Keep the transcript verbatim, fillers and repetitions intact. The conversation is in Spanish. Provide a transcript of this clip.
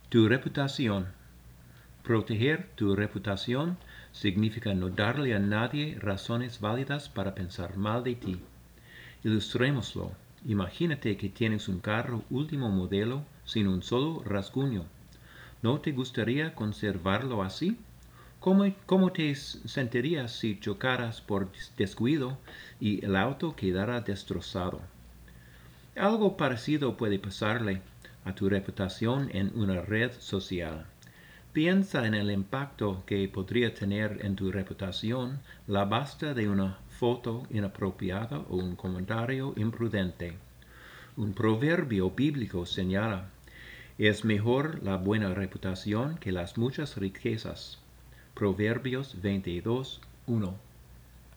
Tu reputación. Proteger tu reputación significa no darle a nadie razones válidas para pensar mal de ti. Ilustrémoslo. Imagínate que tienes un carro último modelo sin un solo rasguño. ¿No te gustaría conservarlo así? ¿Cómo, cómo te sentirías si chocaras por descuido y el auto quedara destrozado? Algo parecido puede pasarle a tu reputación en una red social. Piensa en el impacto que podría tener en tu reputación la basta de una foto inapropiada o un comentario imprudente. Un proverbio bíblico señala, es mejor la buena reputación que las muchas riquezas. Proverbios veintidós, uno.